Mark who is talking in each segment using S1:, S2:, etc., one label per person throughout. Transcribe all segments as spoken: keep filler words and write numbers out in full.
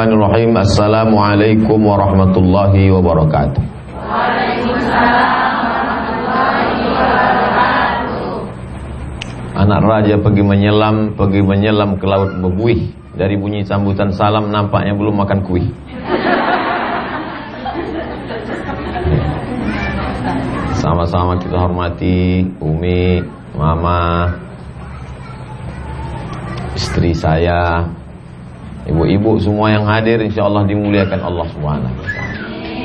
S1: Bismillahirrahmanirrahim. Assalamualaikum warahmatullahi wabarakatuh.
S2: Waalaikumsalam warahmatullahi wabarakatuh.
S1: Anak raja pergi menyelam, pergi menyelam ke laut berbuih. Dari bunyi sambutan salam nampaknya belum makan kuih. Sama-sama kita hormati Umi, Mama, istri saya, ibu-ibu semua yang hadir, insyaallah dimuliakan Allah Subhanahu wa taala.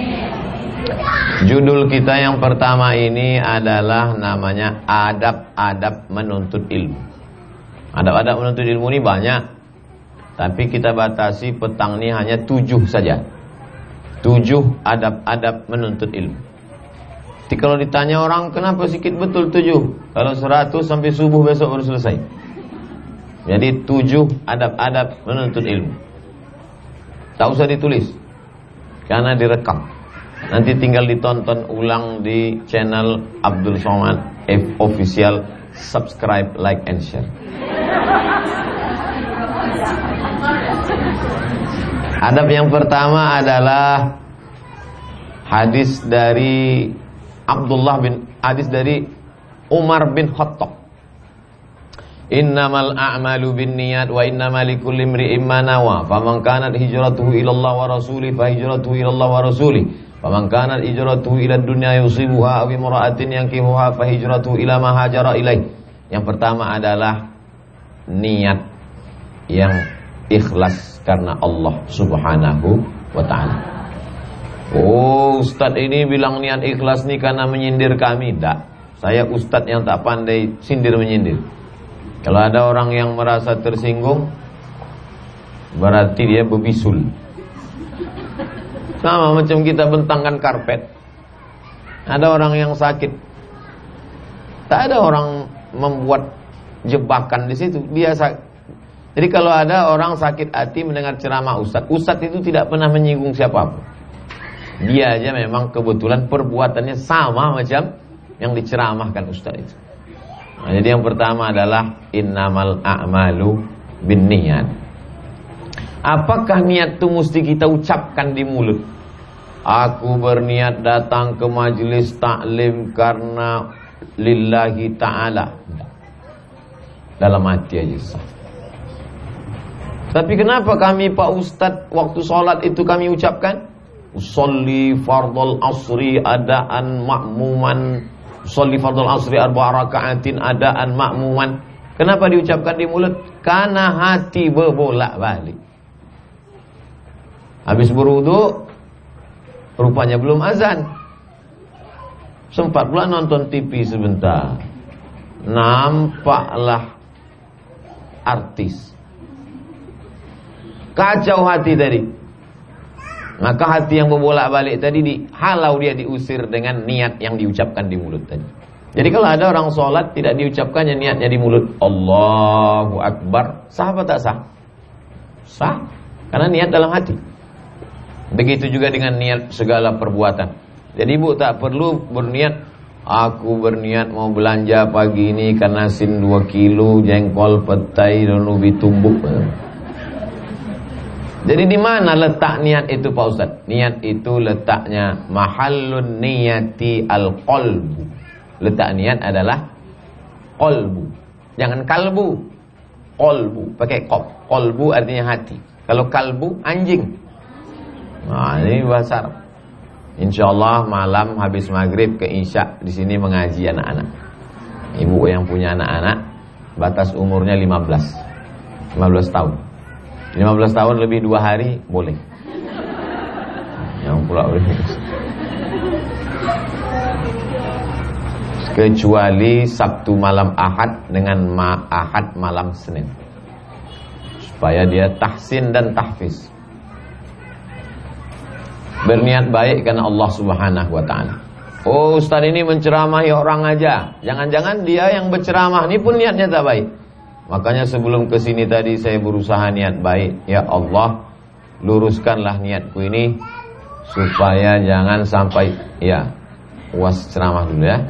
S1: Judul kita yang pertama ini adalah namanya adab-adab menuntut ilmu. Adab-adab menuntut ilmu ini banyak, tapi kita batasi petang ini hanya tujuh saja. Tujuh adab-adab menuntut ilmu. Jadi kalau ditanya orang, kenapa sedikit betul tujuh? Kalau seratus sampai subuh besok baru selesai. Jadi tujuh adab-adab menuntut ilmu. Tak usah ditulis, karena direkam. Nanti tinggal ditonton ulang di channel Abdul Somad F Official. Subscribe, like, and share. Adab yang pertama adalah hadis dari Abdullah bin hadis dari Umar bin Khattab. Innamal a'malu binniyat wa innamal likulli imri'in ma nawa. Faman kanat hijratuhu ila Allah wa rasulih fa hijratuhu ila Allah wa rasulih. Faman kanat hijratuhu ila dunya yusibuha aw imra'atin yankihuha fa hijratuhu ila ma hajara ilaih. Yang pertama adalah niat yang ikhlas karena Allah Subhanahu wa taala. Oh, Ustadz ini bilang niat ikhlas nih karena menyindir kami. Tidak, saya Ustadz yang tak pandai sindir menyindir. Kalau ada orang yang merasa tersinggung, berarti dia bebisul. Sama macam kita bentangkan karpet. Ada orang yang sakit, tak ada orang membuat jebakan di situ. Dia sakit. Jadi kalau ada orang sakit hati mendengar ceramah Ustadz, Ustadz itu tidak pernah menyinggung siapapun. Dia aja memang kebetulan perbuatannya sama macam yang diceramahkan Ustaz itu. Nah, jadi yang pertama adalah innamal a'malu binniyat. Apakah niat itu mesti kita ucapkan di mulut? Aku berniat datang ke majelis taklim karena lillahi ta'ala. Dalam hati aja sah. Tapi kenapa kami Pak Ustadz waktu sholat itu kami ucapkan? Usolli fardal asri adaan ma'muman. Usolli fardal asri arba'a raka'atin adaan ma'muman. Kenapa diucapkan di mulut? Karena hati berbolak balik. Habis berwudu, rupanya belum azan. Sempat pula nonton T V sebentar. Nampaklah artis. Kacau hati tadi. Maka hati yang berbolak-balik tadi dihalau, dia diusir dengan niat yang diucapkan di mulut tadi. Jadi kalau ada orang sholat tidak diucapkannya niatnya di mulut, Allahu Akbar, sah apa tak sah? Sah, karena niat dalam hati. Begitu juga dengan niat segala perbuatan. Jadi ibu tak perlu berniat, aku berniat mau belanja pagi ini karena sin dua kilo jengkol, petai, dan ubi tumbuk. Jadi di mana letak niat itu Pak Ustaz? Niat itu letaknya mahallun niyati al-qalbu. Letak niat adalah qalbu. Jangan kalbu. Qalbu, pakai qaf. Qalbu artinya hati. Kalau kalbu anjing. Nah, ini bahasa Arab. Insyaallah malam habis maghrib ke isya di sini mengaji anak-anak. Ibu yang punya anak-anak batas umurnya lima belas. lima belas tahun. lima belas tahun lebih dua hari boleh. Yang pula boleh. Kecuali Sabtu malam Ahad dengan ma Ahad malam Senin. Supaya dia tahsin dan tahfiz. Berniat baik karena Allah Subhanahu wa taala. Oh, Ustaz ini menceramahi orang aja. Jangan-jangan dia yang berceramah ini pun niatnya tak baik. Makanya sebelum kesini tadi saya berusaha niat baik. Ya Allah, luruskanlah niatku ini supaya jangan sampai, ya, was ceramah dulu ya,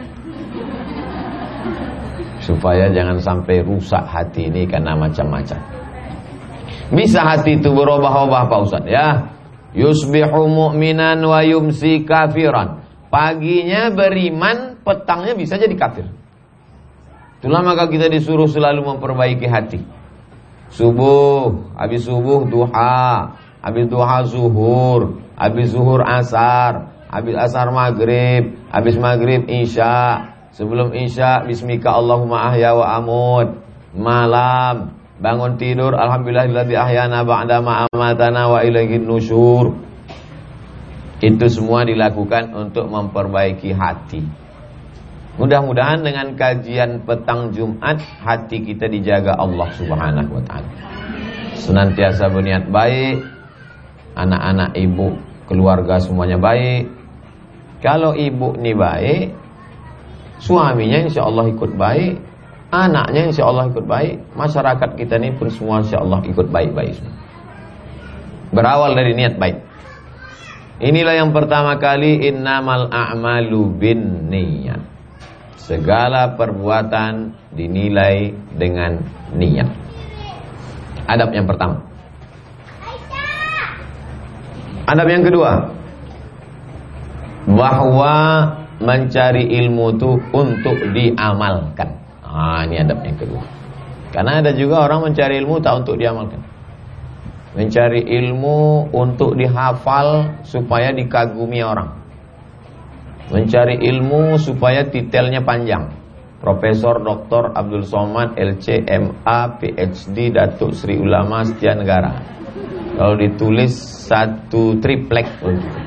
S1: supaya jangan sampai rusak hati ini karena macam-macam. Bisa hati itu berubah-ubah Pak Ustaz ya. Yusbihu mu'minan wa yumsi kafiran. Paginya beriman, petangnya bisa jadi kafir. Itulah maka kita disuruh selalu memperbaiki hati. Subuh, habis subuh duha, habis duha zuhur, habis zuhur asar, habis asar maghrib, habis maghrib isya, sebelum isya bismika Allahumma ahya wa amut. Malam bangun tidur, alhamdulillahilladzi ahyana ba'da ma amatana wa ilaihin nusyur. Itu semua dilakukan untuk memperbaiki hati. Mudah-mudahan dengan kajian petang Jumat, hati kita dijaga Allah Subhanahu wa ta'ala. Senantiasa berniat baik, anak-anak ibu, keluarga semuanya baik. Kalau ibu ini baik, suaminya insya Allah ikut baik, anaknya insya Allah ikut baik, masyarakat kita ini pun semua insya Allah ikut baik-baik. Berawal dari niat baik. Inilah yang pertama kali, innamal a'malu bin niyat. Segala perbuatan dinilai dengan niat. Adab yang pertama. Adab yang kedua, bahwa mencari ilmu itu untuk diamalkan. Ah, ini adab yang kedua. Karena ada juga orang mencari ilmu tak untuk diamalkan. Mencari ilmu untuk dihafal supaya dikagumi orang. Mencari ilmu supaya titelnya panjang. Profesor Doktor Abdul Somad L C M A P H D Datuk Sri Ulama Setia Negara. Kalau ditulis satu triplek begitu.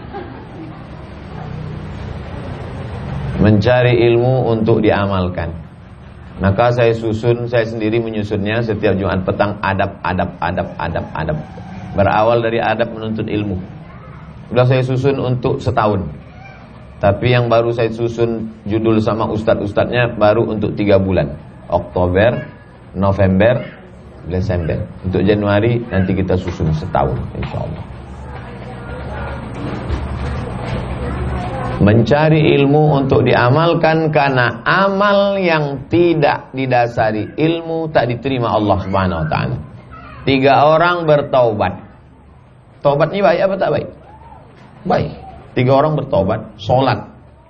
S1: Mencari ilmu untuk diamalkan. Maka saya susun, saya sendiri menyusunnya setiap Jumat petang, adab, adab, adab, adab, adab. Berawal dari adab menuntut ilmu. Sudah saya susun untuk setahun. Tapi yang baru saya susun judul sama ustadz-ustadznya baru untuk tiga bulan. Oktober, November, Desember. Untuk Januari nanti kita susun setahun, insya Allah. Mencari ilmu untuk diamalkan, karena amal yang tidak didasari ilmu tak diterima Allah Subhanahu wa taala. Tiga orang bertaubat. Taubatnya baik apa tak baik? Baik. Tiga orang bertaubat, sholat.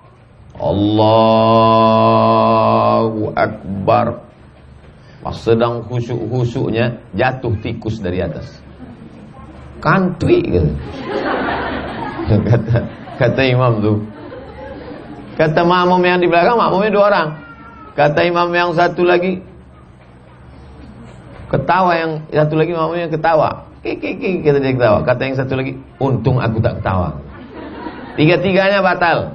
S1: Allahu Akbar. Pas sedang khusyuk-khusyuknya jatuh tikus dari atas. Kantui gitu. Kata, kata imam tuh. Kata makmum yang di belakang, makmumnya dua orang. Kata imam yang satu lagi, ketawa yang satu lagi, makmumnya ketawa. Kiki, kata dia ketawa. Kata yang satu lagi, untung aku tak ketawa. Tiga-tiganya batal.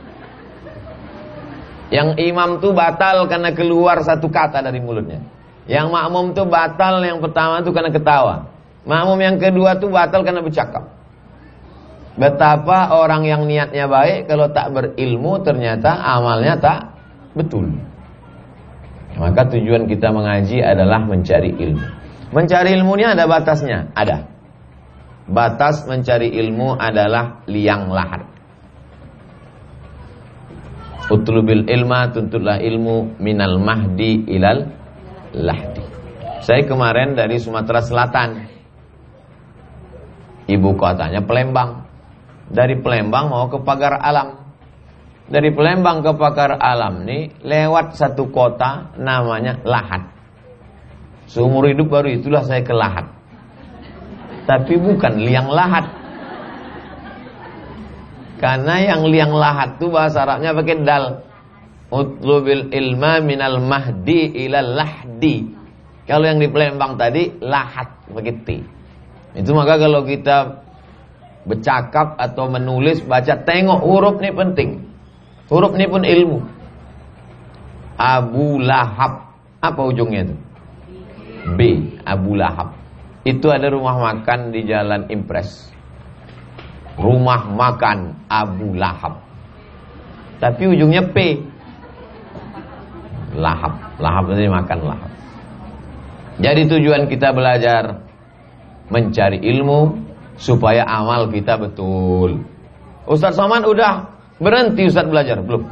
S1: Yang imam tuh batal karena keluar satu kata dari mulutnya. Yang makmum tuh batal yang pertama tuh karena ketawa. Makmum yang kedua tuh batal karena bercakap. Betapa orang yang niatnya baik kalau tak berilmu ternyata amalnya tak betul. Maka tujuan kita mengaji adalah mencari ilmu. Mencari ilmunya ada batasnya, ada. Batas mencari ilmu adalah liang lahat. Utlubil ilma, tuntutlah ilmu minal mahdi ilal lahdi. Saya kemarin dari Sumatera Selatan. Ibu kotanya Palembang. Dari Palembang mau ke Pagar Alam. Dari Palembang ke Pagar Alam nih lewat satu kota namanya Lahat. Seumur hidup baru itulah saya ke Lahat. Tapi bukan liang lahat. Karena yang liang lahat itu bahasa Arabnya pakai dal. Utlubil ilma minal mahdi ilal lahdi. Kalau yang di Palembang tadi lahat pakai T. Itu maka kalau kita bercakap atau menulis, baca, tengok huruf ini penting. Huruf ini pun ilmu. Abu Lahab, apa ujungnya itu? B, Abu Lahab. Itu ada rumah makan di Jalan Impres. Rumah makan Abu Lahab. Tapi ujungnya P. Lahab. Lahab itu makan lahab. Jadi tujuan kita belajar mencari ilmu supaya amal kita betul. Ustaz Somad udah berhenti Ustaz belajar? Belum.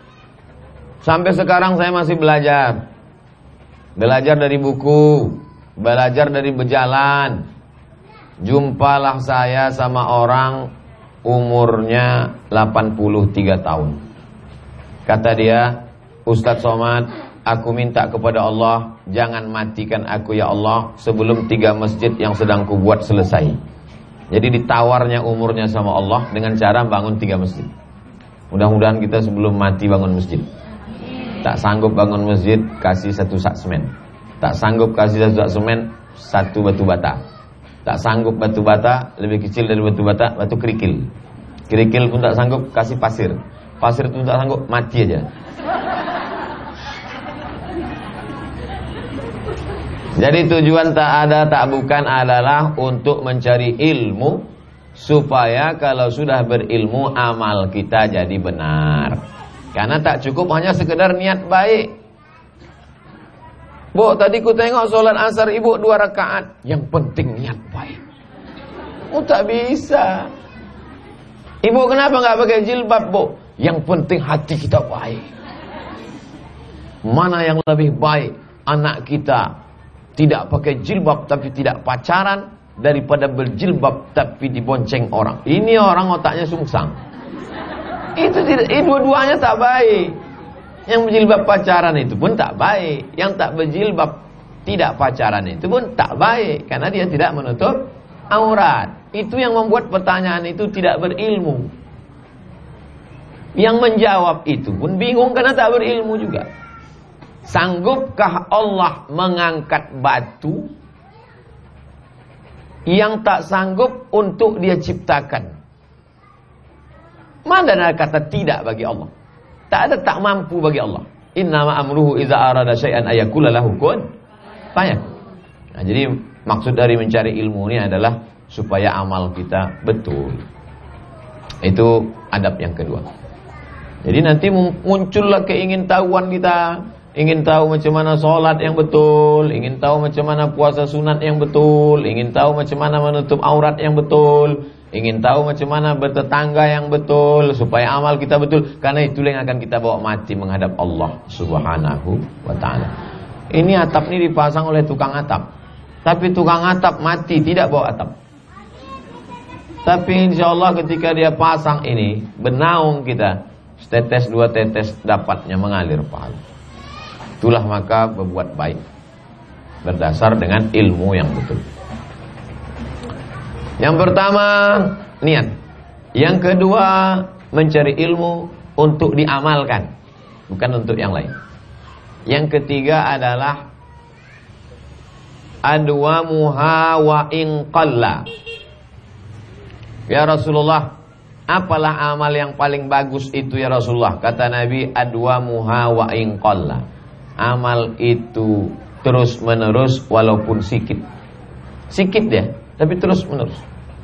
S1: Sampai sekarang saya masih belajar. Belajar dari buku, belajar dari berjalan. Jumpalah saya sama orang umurnya delapan puluh tiga tahun. Kata dia, Ustadz Somad, aku minta kepada Allah, jangan matikan aku ya Allah sebelum tiga masjid yang sedang kubuat selesai. Jadi ditawarnya umurnya sama Allah dengan cara bangun tiga masjid. Mudah-mudahan kita sebelum mati bangun masjid. Tak sanggup bangun masjid, kasih satu sak semen. Tak sanggup kasih satu sak semen, satu batu bata. Tak sanggup batu bata, lebih kecil dari batu bata, batu kerikil. Kerikil pun tak sanggup, kasih pasir. Pasir pun tak sanggup, mati aja. Jadi tujuan tak ada tak bukan adalah untuk mencari ilmu, supaya kalau sudah berilmu amal kita jadi benar. Karena tak cukup hanya sekedar niat baik. Bu, tadi ku tengok solat asar ibu dua rakaat. Yang penting niat baik. Oh, tak bisa. Ibu kenapa nggak pakai jilbab, Bu? Yang penting hati kita baik. Mana yang lebih baik? Anak kita tidak pakai jilbab tapi tidak pacaran, daripada berjilbab tapi dibonceng orang. Ini orang otaknya sungsang. Itu tidak, ini dua-duanya tak baik. Yang berjilbab pacaran itu pun tak baik. Yang tak berjilbab tidak pacaran itu pun tak baik, karena dia tidak menutup aurat. Itu yang membuat pertanyaan itu tidak berilmu. Yang menjawab itu pun bingung karena tak berilmu juga. Sanggupkah Allah mengangkat batu yang tak sanggup untuk dia ciptakan? Mana ada kata tidak bagi Allah? Tak ada tak mampu bagi Allah. Innama amruhu iza arada syai'an ayakula lahu kun fayakun. Nah, jadi maksud dari mencari ilmu ini adalah supaya amal kita betul. Itu adab yang kedua. Jadi nanti muncullah keingintahuan kita, ingin tahu macam mana sholat yang betul, ingin tahu macam mana puasa sunat yang betul, ingin tahu macam mana menutup aurat yang betul, ingin tahu macam mana bertetangga yang betul, supaya amal kita betul. Karena itulah yang akan kita bawa mati menghadap Allah subhanahu wa ta'ala. Ini atap ini dipasang oleh tukang atap, tapi tukang atap mati tidak bawa atap. Tapi insya Allah ketika dia pasang ini, benaung kita, setetes dua tetes dapatnya mengalir pahala. Itulah maka berbuat baik berdasar dengan ilmu yang betul. Yang pertama, niat. Yang kedua, mencari ilmu untuk diamalkan, bukan untuk yang lain. Yang ketiga adalah adwamuha wa in qalla. Ya Rasulullah, apalah amal yang paling bagus itu ya Rasulullah? Kata Nabi, adwamuha wa in qalla. Amal itu terus menerus walaupun sikit. Sikit dia, tapi terus menerus.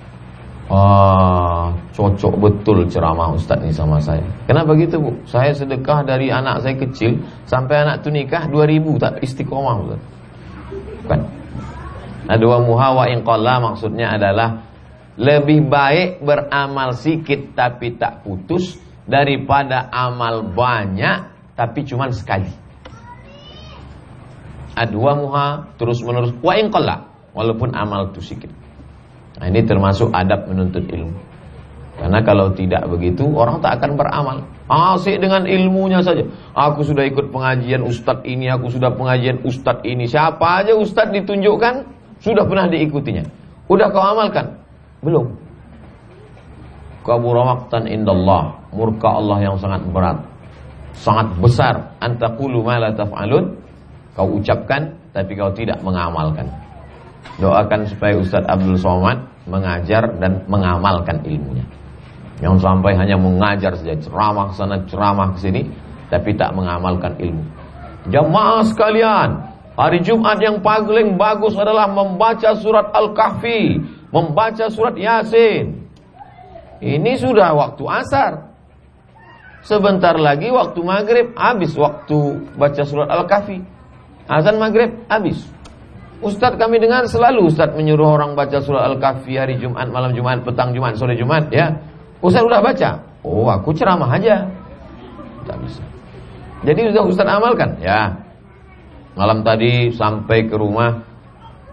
S1: Ah, cocok betul ceramah Ustaz ini sama saya. Kenapa gitu, Bu? Saya sedekah dari anak saya kecil sampai anak tu nikah dua ribu, tak istiqomah, Ustaz. Bukan. Adwamuha wa in qalla maksudnya adalah lebih baik beramal sikit tapi tak putus daripada amal banyak tapi cuma sekali. Adwamuha terus menerus wa in qalla, walaupun amal itu sedikit. Nah, ini termasuk adab menuntut ilmu. Karena kalau tidak begitu, orang tak akan beramal. Asik dengan ilmunya saja. Aku sudah ikut pengajian ustadz ini, aku sudah pengajian ustadz ini. Siapa aja ustadz ditunjukkan, sudah pernah diikutinya. Udah kau amalkan? Belum. Kabura maqtan indallah, murka Allah yang sangat berat, sangat besar. Antaqulu ma la taf'alun, kau ucapkan tapi kau tidak mengamalkan. Doakan supaya Ustaz Abdul Somad mengajar dan mengamalkan ilmunya. Yang sampai hanya mengajar saja, ceramah sana ceramah sini, tapi tak mengamalkan ilmu. Jamaah sekalian, hari Jumat yang paling bagus adalah membaca surat Al-Kahfi, membaca surat Yasin. Ini sudah waktu asar. Sebentar lagi waktu maghrib habis waktu baca surat Al-Kahfi. Azan maghrib habis. Ustadz kami dengar selalu Ustadz menyuruh orang baca surat Al-Kahfi hari Jumat, malam Jumat, petang Jumat, sore Jumat, ya. Ustadz udah baca. Oh, aku ceramah aja. Tak bisa. Jadi sudah Ustadz amalkan, ya. Malam tadi sampai ke rumah,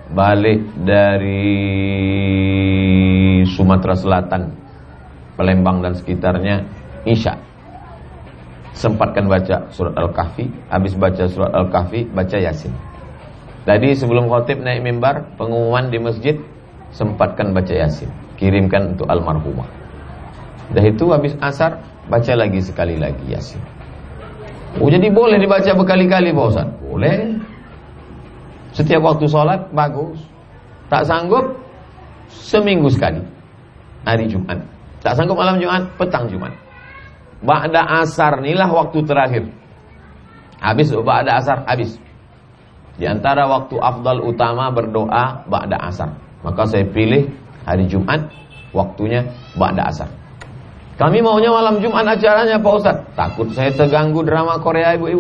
S1: balik dari Sumatera Selatan, Palembang dan sekitarnya, Isya. Sempatkan baca surat Al-Kahfi. Habis baca surat Al-Kahfi, baca Yasin. Tadi sebelum khotib naik mimbar, pengumuman di masjid, sempatkan baca Yasin. Kirimkan untuk almarhumah. Dah itu habis asar, baca lagi sekali lagi Yasin. Oh, jadi boleh dibaca berkali-kali Pak Ustaz? Boleh. Setiap waktu sholat, bagus. Tak sanggup, seminggu sekali, hari Jumat. Tak sanggup malam Jumat, petang Jumat. Ba'da asar inilah waktu terakhir. Habis ba'da asar, habis. Di antara waktu afdal utama berdoa ba'da asar. Maka saya pilih hari Jumat, waktunya ba'da asar. Kami maunya malam Jumat acaranya Pak Ustaz. Takut saya terganggu drama Korea ibu-ibu.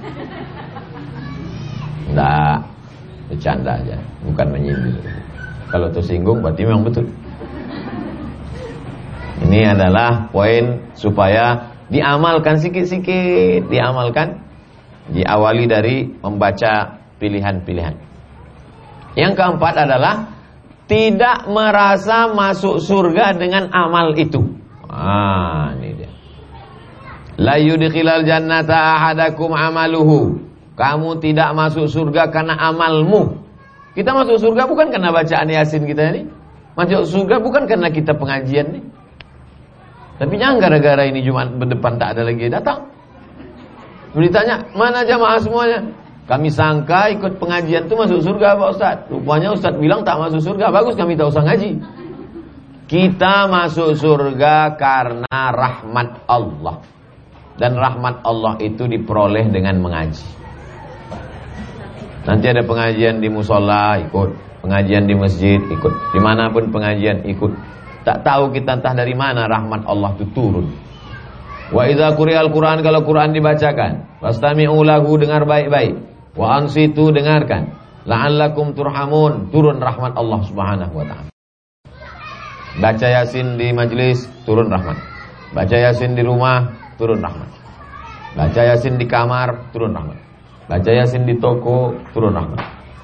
S1: Enggak, bercanda aja, bukan menyindir. Kalau tersinggung berarti memang betul. Ini adalah poin supaya diamalkan sikit-sikit, diamalkan. Diawali dari membaca pilihan-pilihan. Yang keempat adalah tidak merasa masuk surga dengan amal itu. Ah, ini dia. La yudkhilal jannata ahadakum amaluhu. Kamu tidak masuk surga karena amalmu. Kita masuk surga bukan karena bacaan Yasin kita ini. Masuk surga bukan karena kita pengajian nih. Tapi jangan gara-gara ini Jumat berdepan tak ada lagi datang. Ditanya, mana jamaah semuanya? Kami sangka ikut pengajian itu masuk surga Pak Ustaz. Rupanya Ustaz bilang tak masuk surga. Bagus kami tak usah ngaji. Kita masuk surga karena rahmat Allah. Dan rahmat Allah itu diperoleh dengan mengaji. Nanti ada pengajian di musola, ikut. Pengajian di masjid, ikut. Dimanapun pengajian, ikut. Tak tahu kita entah dari mana rahmat Allah itu turun. Wa idza quri'al Qur'an, kalau Quran dibacakan, fastami'u lahu, dengar baik-baik. Wa ansitu, dengarkan. La'allakum turhamun, turun rahmat Allah Subhanahu wa taala. Baca Yasin di majlis, turun rahmat. Baca Yasin di rumah, turun rahmat. Baca Yasin di kamar, turun rahmat. Baca Yasin di toko, turun rahmat.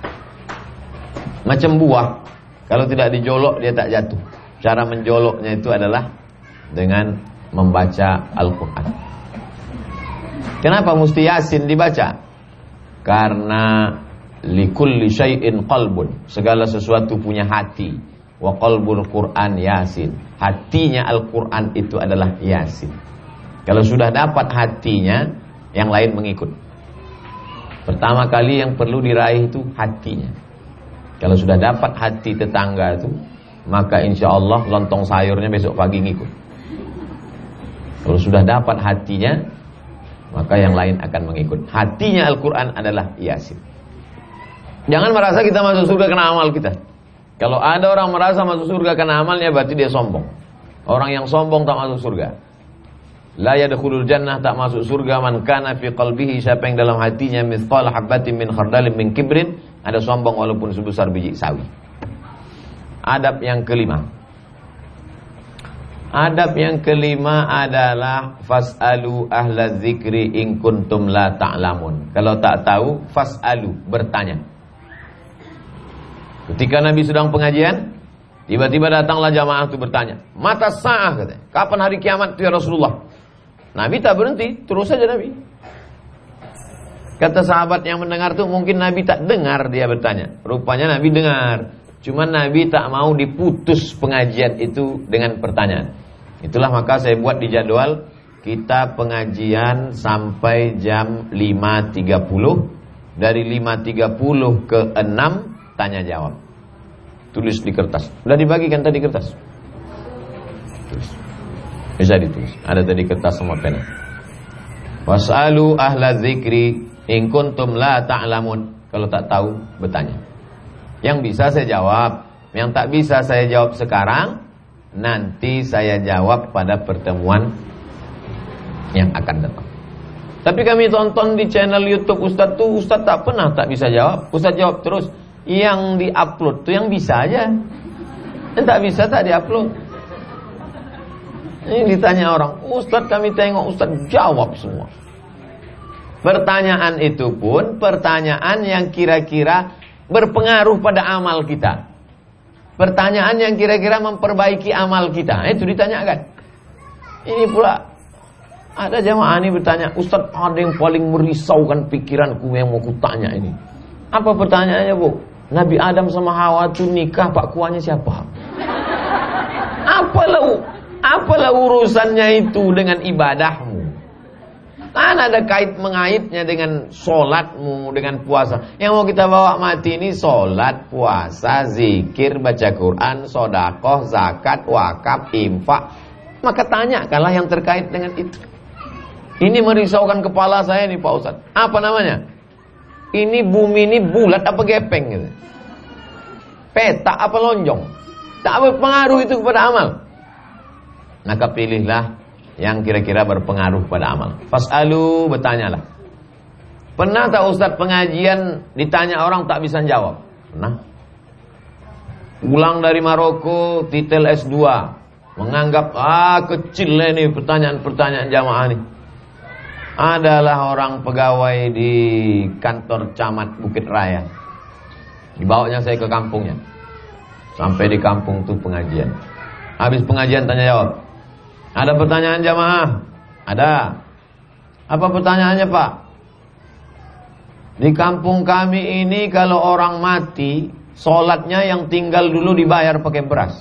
S1: Macam buah, kalau tidak dijolok dia tak jatuh. Cara menjoloknya itu adalah dengan membaca Al-Quran. Kenapa mesti Yasin dibaca? Karena likulli syai'in qalbun, segala sesuatu punya hati. Wa qalbul Quran Yasin, hatinya Al-Quran itu adalah Yasin. Kalau sudah dapat hatinya, yang lain mengikut. Pertama kali yang perlu diraih itu hatinya. Kalau sudah dapat hati tetangga itu, maka insya Allah lontong sayurnya besok pagi ngikut. Kalau sudah dapat hatinya, maka yang lain akan mengikut. Hatinya Al-Quran adalah Yasin. Jangan merasa kita masuk surga karena amal kita. Kalau ada orang merasa masuk surga karena amalnya, berarti dia sombong. Orang yang sombong tak masuk surga. La yadkhulul jannah, tak masuk surga, man kana fi qalbihi, siapa yang dalam hatinya mithqal habatin min khardalin min kibrin, ada sombong walaupun sebesar biji sawi. Adab yang kelima. Adab yang kelima adalah fas'alu ahla dzikri in kuntum la ta'lamun. Kalau tak tahu, fas'alu, bertanya. Ketika Nabi sedang pengajian, tiba-tiba datanglah jamaah itu bertanya, mata sa'ah, katanya, kapan hari kiamat itu ya Rasulullah? Nabi tak berhenti, terus saja Nabi. Kata sahabat yang mendengar itu, mungkin Nabi tak dengar dia bertanya. Rupanya Nabi dengar, cuma Nabi tak mau diputus pengajian itu dengan pertanyaan. Itulah maka saya buat di jadwal kita pengajian sampai jam lima tiga puluh. Dari lima tiga puluh ke enam tanya jawab. Tulis di kertas. Sudah dibagikan tadi kertas? Tulis. Bisa ditulis. Ada tadi kertas sama pena. Was'alu ahla dzikri in kuntum la ta'lamun. Kalau tak tahu, bertanya. Yang bisa saya jawab, yang tak bisa saya jawab sekarang, nanti saya jawab pada pertemuan yang akan datang. Tapi kami tonton di channel YouTube Ustadz tuh, Ustadz tak pernah tak bisa jawab. Ustadz jawab terus. Yang di-upload tuh yang bisa aja. Yang tak bisa tak di-upload. Ini ditanya orang, Ustadz kami tengok, Ustadz jawab semua. Pertanyaan itu pun pertanyaan yang kira-kira berpengaruh pada amal kita. Pertanyaan yang kira-kira memperbaiki amal kita, itu ditanyakan. Ini pula ada jamaah ini bertanya, Ustaz, ada yang paling merisaukan pikiranku yang mau kutanya ini. Apa pertanyaannya, Bu? Nabi Adam sama Hawa itu nikah, pak kuahnya siapa? Apalah, apalah urusannya itu dengan ibadahmu? Kan ada kait mengaitnya dengan sholatmu, dengan puasa. Yang mau kita bawa mati ini sholat, puasa, zikir, baca Quran, sodakoh, zakat, wakaf, infak. Maka tanyakanlah yang terkait dengan itu. Ini merisaukan kepala saya nih Pak Ustaz. Apa namanya? Ini bumi ini bulat apa gepeng gitu? Petak apa lonjong? Tak berpengaruh itu kepada amal. Maka pilihlah yang kira-kira berpengaruh pada amal. Fas'alu, bertanyalah. Pernah tak Ustaz pengajian ditanya orang tak bisa jawab? Pernah. Pulang dari Maroko, titel S dua, menganggap ah kecil ini pertanyaan-pertanyaan jamaah ini. Adalah orang pegawai di kantor camat Bukit Raya. Dibawanya saya ke kampungnya. Sampai di kampung tuh pengajian. Habis pengajian tanya jawab. Ada pertanyaan jamaah? Ada. Apa pertanyaannya Pak? Di kampung kami ini kalau orang mati, sholatnya yang tinggal dulu dibayar pakai beras.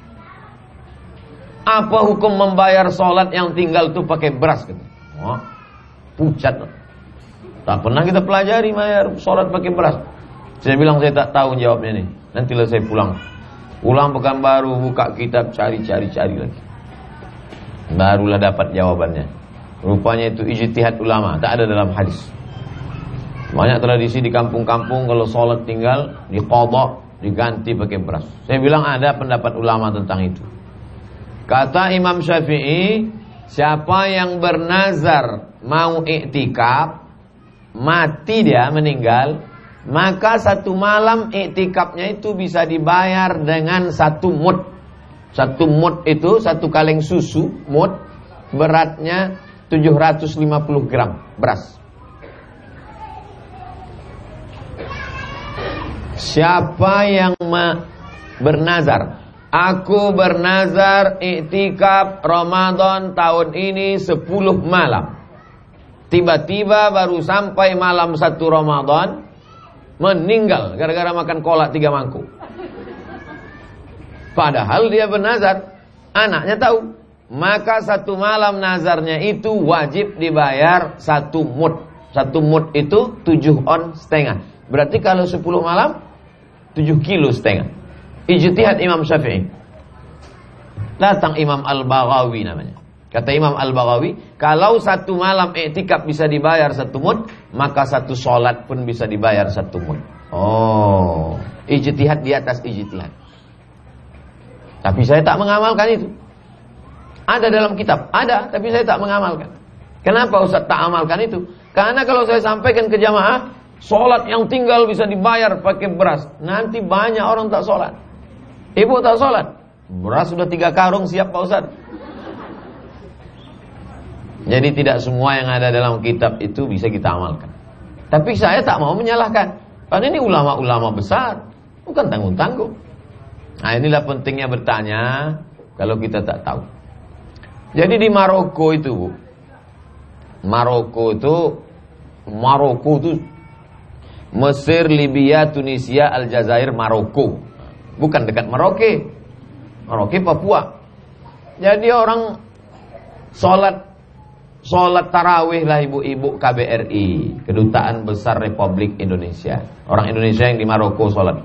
S1: Apa hukum membayar sholat yang tinggal tuh pakai beras? Oh, pucat. Tak pernah kita pelajari bayar sholat pakai beras. Saya bilang saya tak tahu jawabnya nih. Nantilah saya pulang. Pulang Pekanbaru, buka kitab, cari-cari-cari lagi. Barulah dapat jawabannya. Rupanya itu ijtihad ulama, tak ada dalam hadis. Banyak tradisi di kampung-kampung kalau sholat tinggal diqadha, diganti pakai beras. Saya bilang ada pendapat ulama tentang itu. Kata Imam Syafi'i, siapa yang bernazar mau iktikaf, mati dia meninggal, maka satu malam iktikafnya itu bisa dibayar dengan satu mud. Satu mud itu, satu kaleng susu, mud, beratnya tujuh ratus lima puluh gram beras. Siapa yang bernazar, aku bernazar iktikaf Ramadan tahun ini sepuluh malam. Tiba-tiba baru sampai malam satu Ramadan, meninggal gara-gara makan kolak tiga mangkuk. Padahal dia bernazar, anaknya tahu. Maka satu malam nazarnya itu wajib dibayar satu mud. Satu mud itu tujuh on setengah. Berarti kalau sepuluh malam, tujuh kilo setengah. Ijtihad Imam Syafi'i. Datang Imam Al-Baghawi namanya. Kata Imam Al-Baghawi, kalau satu malam iktikaf bisa dibayar satu mud, maka satu sholat pun bisa dibayar satu mud. Oh, ijtihad di atas ijtihad. Tapi saya tak mengamalkan itu. Ada dalam kitab, ada, tapi saya tak mengamalkan. Kenapa Ustaz tak amalkan itu? Karena kalau saya sampaikan ke jamaah, sholat yang tinggal bisa dibayar pakai beras, nanti banyak orang tak sholat. Ibu tak sholat, beras sudah tiga karung siap Pak Ustaz. Jadi tidak semua yang ada dalam kitab itu bisa kita amalkan. Tapi saya tak mau menyalahkan, karena ini ulama-ulama besar, bukan tanggung-tanggung. Nah inilah pentingnya bertanya kalau kita tak tahu. Jadi di Maroko itu, Bu, Maroko itu, Maroko itu Mesir, Libya, Tunisia, Aljazair, Maroko. Bukan dekat Merauke. Merauke Papua. Jadi orang sholat Sholat tarawih lah ibu-ibu K B R I, Kedutaan Besar Republik Indonesia. Orang Indonesia yang di Maroko sholat.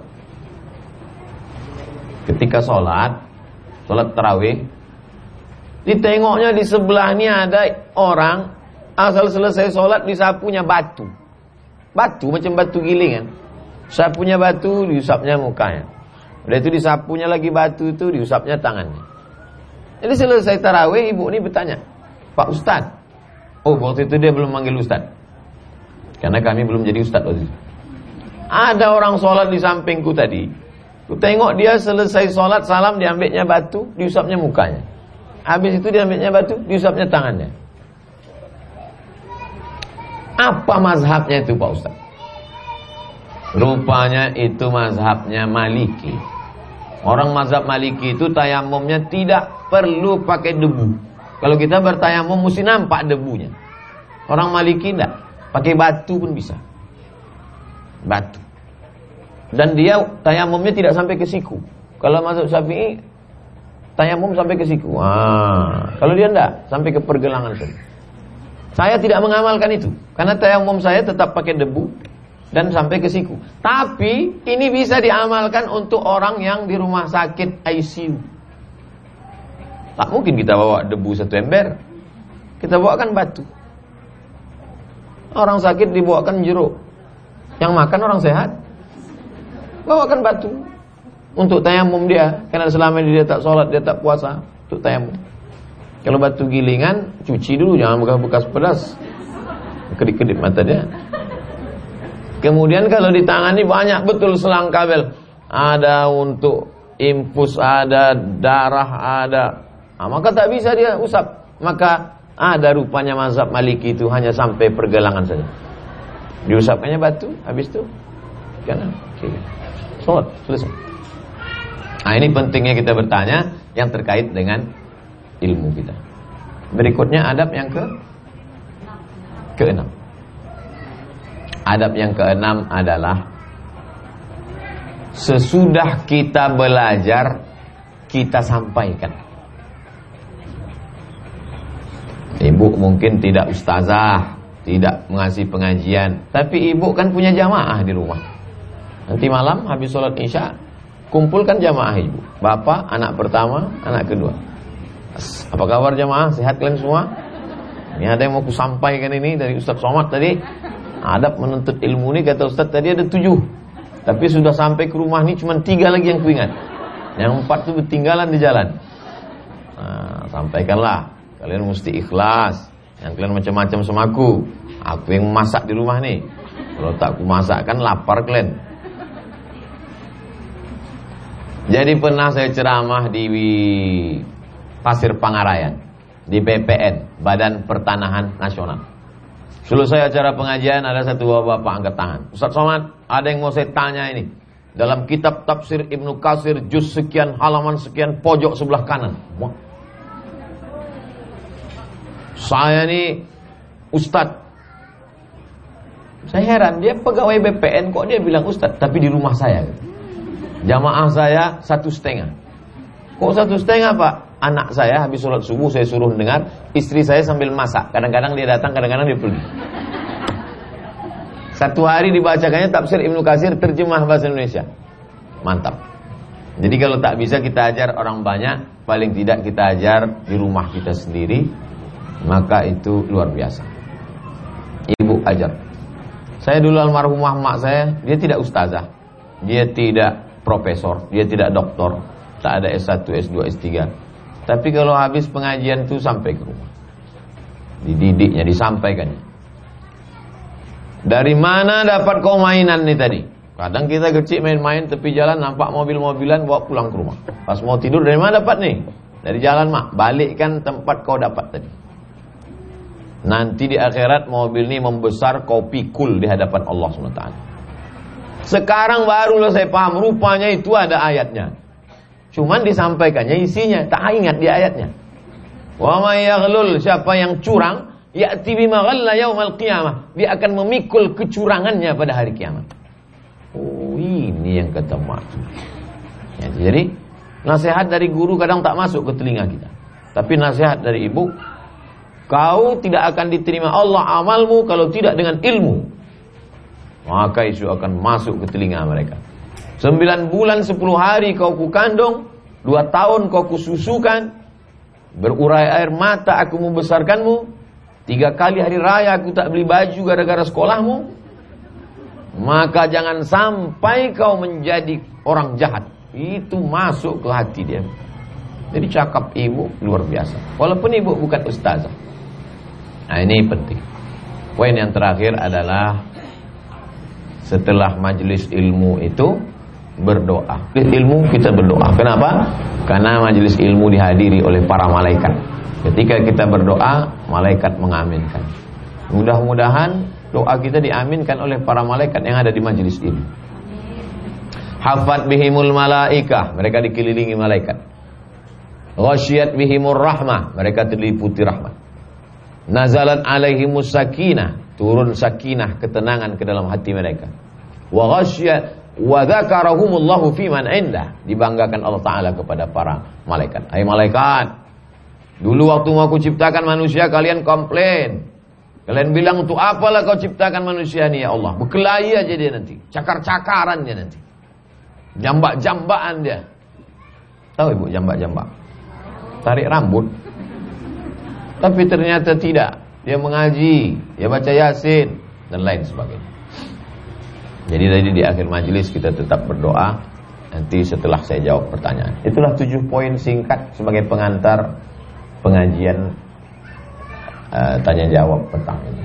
S1: Ketika sholat Sholat tarawih, ditengoknya di sebelahnya ada orang, asal selesai sholat disapunya batu. Batu macam batu gilingan. Sapunya batu, diusapnya mukanya. Udah itu disapunya lagi batu itu, diusapnya tangannya. Jadi selesai tarawih, ibu ini bertanya, Pak Ustaz. Oh, waktu itu dia belum manggil Ustaz, karena kami belum jadi Ustaz waktu itu. Ada orang sholat di sampingku tadi. Ku tengok dia selesai sholat, salam, diambilnya batu, diusapnya mukanya. Habis itu diambilnya batu, diusapnya tangannya. Apa mazhabnya itu Pak Ustaz? Rupanya itu mazhabnya Maliki. Orang mazhab Maliki itu tayamumnya tidak perlu pakai debu. Kalau kita bertayamum mesti nampak debunya. Orang Maliki enggak, pakai batu pun bisa. Batu. Dan dia tayamumnya tidak sampai ke siku. Kalau mazhab Syafi'i tayamum sampai ke siku. Wah, kalau dia enggak, sampai ke pergelangan saja. Saya tidak mengamalkan itu karena tayamum saya tetap pakai debu dan sampai ke siku. Tapi ini bisa diamalkan untuk orang yang di rumah sakit I C U. Tak mungkin kita bawa debu satu ember. Kita bawakan batu. Orang sakit dibawakan jeruk. Yang makan orang sehat bawakan batu untuk tayamum dia. Karena selama ini dia tak sholat, dia tak puasa, untuk tayamum. Kalau batu gilingan, cuci dulu, jangan bekas-bekas pedas, kedip-kedip mata dia. Kemudian kalau ditangani banyak betul selang kabel. Ada untuk infus, ada darah, ada. Nah, maka tak bisa dia usap. Maka ada rupanya mazhab Maliki itu hanya sampai pergelangan saja. Diusapkannya batu, habis itu kan, okay. Sholat, selesai. Nah, ini pentingnya kita bertanya yang terkait dengan ilmu kita. Berikutnya adab yang ke keenam. Adab yang keenam adalah sesudah kita belajar kita sampaikan. Ibu mungkin tidak ustazah, tidak mengasih pengajian, tapi ibu kan punya jamaah di rumah. Nanti malam habis sholat isya, kumpulkan jamaah ibu, bapak, anak pertama, anak kedua. Apa kabar jamaah? Sehat kalian semua? Ini ada yang mau kusampaikan ini dari Ustaz Somad tadi. Adab menuntut ilmu ini kata Ustaz tadi ada tujuh, tapi sudah sampai ke rumah ini cuma tiga lagi yang kuingat. Yang empat itu ketinggalan di jalan. Nah, sampaikanlah. Kalian mesti ikhlas. Yang kalian macam-macam sama aku. Aku yang masak di rumah nih. Kalau tak aku masak kan lapar kalian. Jadi pernah saya ceramah di Pasir Pangarayan, di B P N, Badan Pertanahan Nasional. Selesai acara pengajian, ada satu bapak angkat tangan. Ustaz Somad, ada yang mau saya tanya ini. Dalam kitab tafsir Ibnu Katsir, juz sekian, halaman sekian, pojok sebelah kanan. Wah. Saya ini Ustaz. Saya heran, dia pegawai B P N kok dia bilang Ustaz, tapi di rumah saya. Jamaah saya satu setengah. Kok satu setengah Pak? Anak saya habis sholat subuh saya suruh dengar, istri saya sambil masak. Kadang-kadang dia datang, kadang-kadang dia pergi. Satu hari dibacakannya tafsir Ibnu Katsir terjemah bahasa Indonesia. Mantap. Jadi kalau tak bisa kita ajar orang banyak, paling tidak kita ajar di rumah kita sendiri, maka itu luar biasa. Ibu ajar. Saya dulu almarhumah mak saya, dia tidak ustazah, dia tidak profesor, dia tidak doktor, tak ada S satu, S dua, S tiga. Tapi kalau habis pengajian itu sampai ke rumah, dididiknya, disampaikannya. Dari mana dapat kau mainan nih tadi? Kadang kita kecil main-main tepi jalan, nampak mobil-mobilan, bawa pulang ke rumah. Pas mau tidur, dari mana dapat nih? Dari jalan mak, balikkan tempat kau dapat tadi. Nanti di akhirat mobil ini membesar, kau pikul di hadapan Allah subhanahu wa taala. Sekarang barulah saya paham, rupanya itu ada ayatnya. Cuman disampaikannya isinya, tak ingat di ayatnya. Wa may yaghlul, siapa yang curang, ya'ti bima ghalla yaumal qiyamah, dia akan memikul kecurangannya pada hari kiamat. Oh, ini yang kata maksud. Ya, jadi nasihat dari guru kadang tak masuk ke telinga kita. Tapi nasihat dari ibu, kau tidak akan diterima Allah amalmu kalau tidak dengan ilmu. Maka itu akan masuk ke telinga mereka. Sembilan bulan sepuluh hari kau kukandung, dua tahun kau kususukan, berurai air mata aku membesarkanmu, tiga kali hari raya aku tak beli baju gara-gara sekolahmu. Maka jangan sampai kau menjadi orang jahat. Itu masuk ke hati dia. Jadi cakap ibu luar biasa. Walaupun ibu bukan ustazah. Nah, ini penting. Poin yang terakhir adalah setelah majelis ilmu itu berdoa. Ilmu kita berdoa. Kenapa? Karena majelis ilmu dihadiri oleh para malaikat. Ketika kita berdoa, malaikat mengaminkan. Mudah-mudahan doa kita diaminkan oleh para malaikat yang ada di majelis ini. Hafat bihimul malaikah, mereka dikelilingi malaikat. Ghasyiyat bihimur rahmah, mereka diliputi rahmat. Nazalat alaihimus sakinah, turun sakinah, ketenangan ke dalam hati mereka. Wa ghasyiyat wa dzakarahumullahu fi man indah, dibanggakan Allah Ta'ala kepada para malaikat. Hai malaikat, dulu waktu mau aku ciptakan manusia kalian komplain. Kalian bilang, untuk apalah kau ciptakan manusia ini ya Allah? Berkelahi aja dia nanti, cakar-cakaran dia nanti, jambak-jambakan dia. Tahu ibu jambak-jambak? Tarik rambut. Tapi ternyata tidak. Dia mengaji, dia baca Yasin dan lain sebagainya. Jadi tadi di akhir majelis kita tetap berdoa. Nanti setelah saya jawab pertanyaan. Itulah tujuh poin singkat sebagai pengantar pengajian uh, tanya jawab petang ini.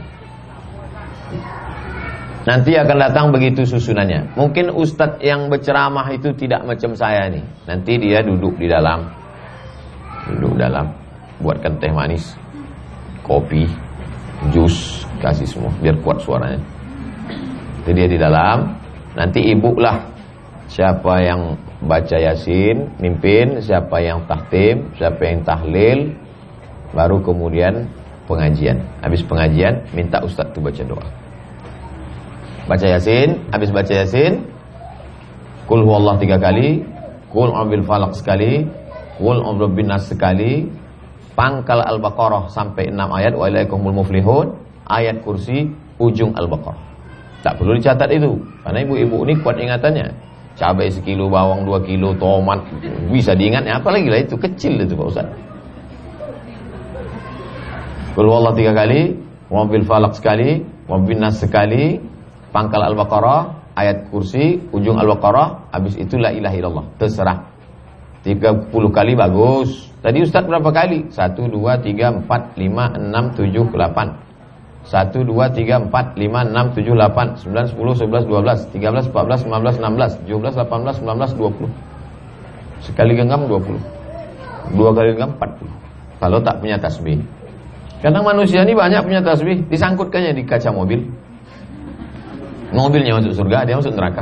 S1: Nanti akan datang begitu susunannya. Mungkin ustadz yang berceramah itu tidak macam saya nih. Nanti dia duduk di dalam, duduk dalam, buatkan teh manis, kopi, jus, kasih semua biar kuat suaranya. Itu dia di dalam. Nanti ibu lah siapa yang baca Yasin, mimpin, siapa yang tahtim, siapa yang tahlil, baru kemudian pengajian. Habis pengajian minta ustaz tu baca doa. Baca Yasin, habis baca Yasin, Qul huwallah tiga kali, Qul a'udzu falaq sekali, Qul a'udzu binnas sekali, pangkal Al-Baqarah sampai enam ayat, wa ilaikumul muflihun, ayat kursi ujung Al-Baqarah. Tak perlu dicatat itu, karena ibu-ibu ini kuat ingatannya. Cabai sekilo, bawang dua kilo, tomat bisa diingatnya. Apalagi lah itu kecil itu Pak Ustaz. Qul huwallah tiga kali, wa bil falaq sekali, wa bin nas sekali, pangkal Al-Baqarah, ayat kursi, ujung Al-Baqarah, habis itu la ilaha illallah. Terserah. tiga puluh kali bagus. Tadi Ustaz berapa kali? satu, dua, tiga, empat, lima, enam, tujuh, delapan. satu, dua, tiga, empat, lima, enam, tujuh, delapan, sembilan, sepuluh, sebelas, dua belas, tiga belas, empat belas, lima belas, enam belas, tujuh belas, delapan belas, sembilan belas, dua puluh. Sekali genggam dua puluh. Dua kali genggam empat puluh. Kalau tak punya tasbih. Kadang manusia ini banyak punya tasbih, disangkutkannya di kaca mobil. Mobilnya masuk surga, dia masuk neraka.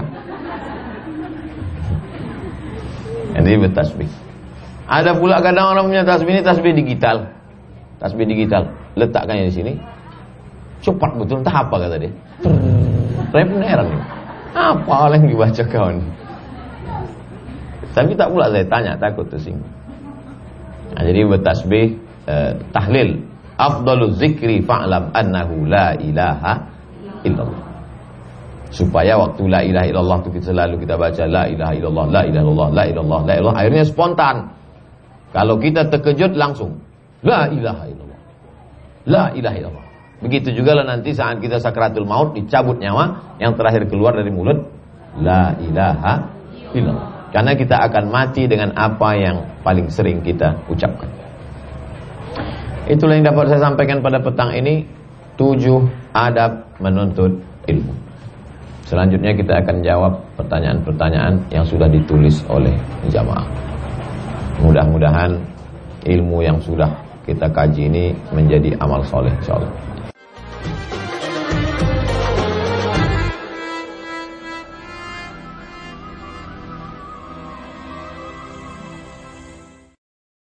S1: Jadi bertasbih. Ada pula kadang orang punya tasbih ini tasbih digital. Tasbih digital, letakkannya di sini. Cepat betul, entah apa kata dia. Saya pun heran nih. Apa yang dibaca kawan? Tapi tak pula saya tanya, takut tersinggung. Nah, jadi bertasbih eh, tahlil. Afdalu zikri fa'lam annahu la ilaha illallah. Supaya waktu la ilaha illallah itu kita selalu kita baca la ilaha illallah, la ilaha illallah, la ilaha illallah, la ilaha. Akhirnya spontan. Kalau kita terkejut langsung la ilaha illallah, la ilaha illallah. Begitu juga lah nanti saat kita sakratul maut, dicabut nyawa, yang terakhir keluar dari mulut la ilaha illallah. Karena kita akan mati dengan apa yang paling sering kita ucapkan. Itulah yang dapat saya sampaikan pada petang ini. Tujuh adab menuntut ilmu. Selanjutnya kita akan jawab pertanyaan-pertanyaan yang sudah ditulis oleh jamaah. Mudah-mudahan ilmu yang sudah kita kaji ini menjadi amal soleh insyaallah.